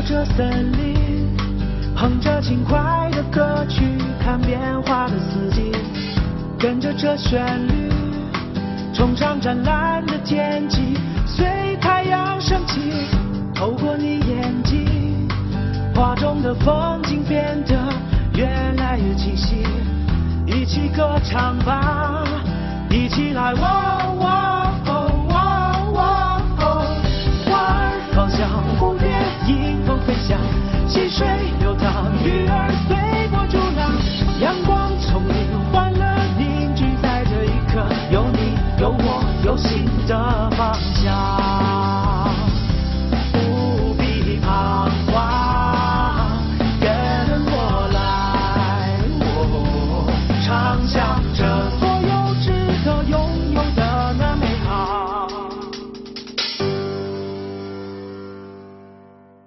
着森林，哼着轻快的歌曲，看变化的四季，跟着这旋律，冲上湛蓝的天际，随太阳升起，透过你眼睛，画中的风景变得越来越清晰。一起歌唱吧，一起来哇哇哦哇哇哦，花儿芳香，蝴蝶迎风飞翔，溪水流淌，鱼儿随波逐浪，阳光丛林，欢乐凝聚在这一刻，有你有我有新的方向，不必彷徨，跟我来，唱响着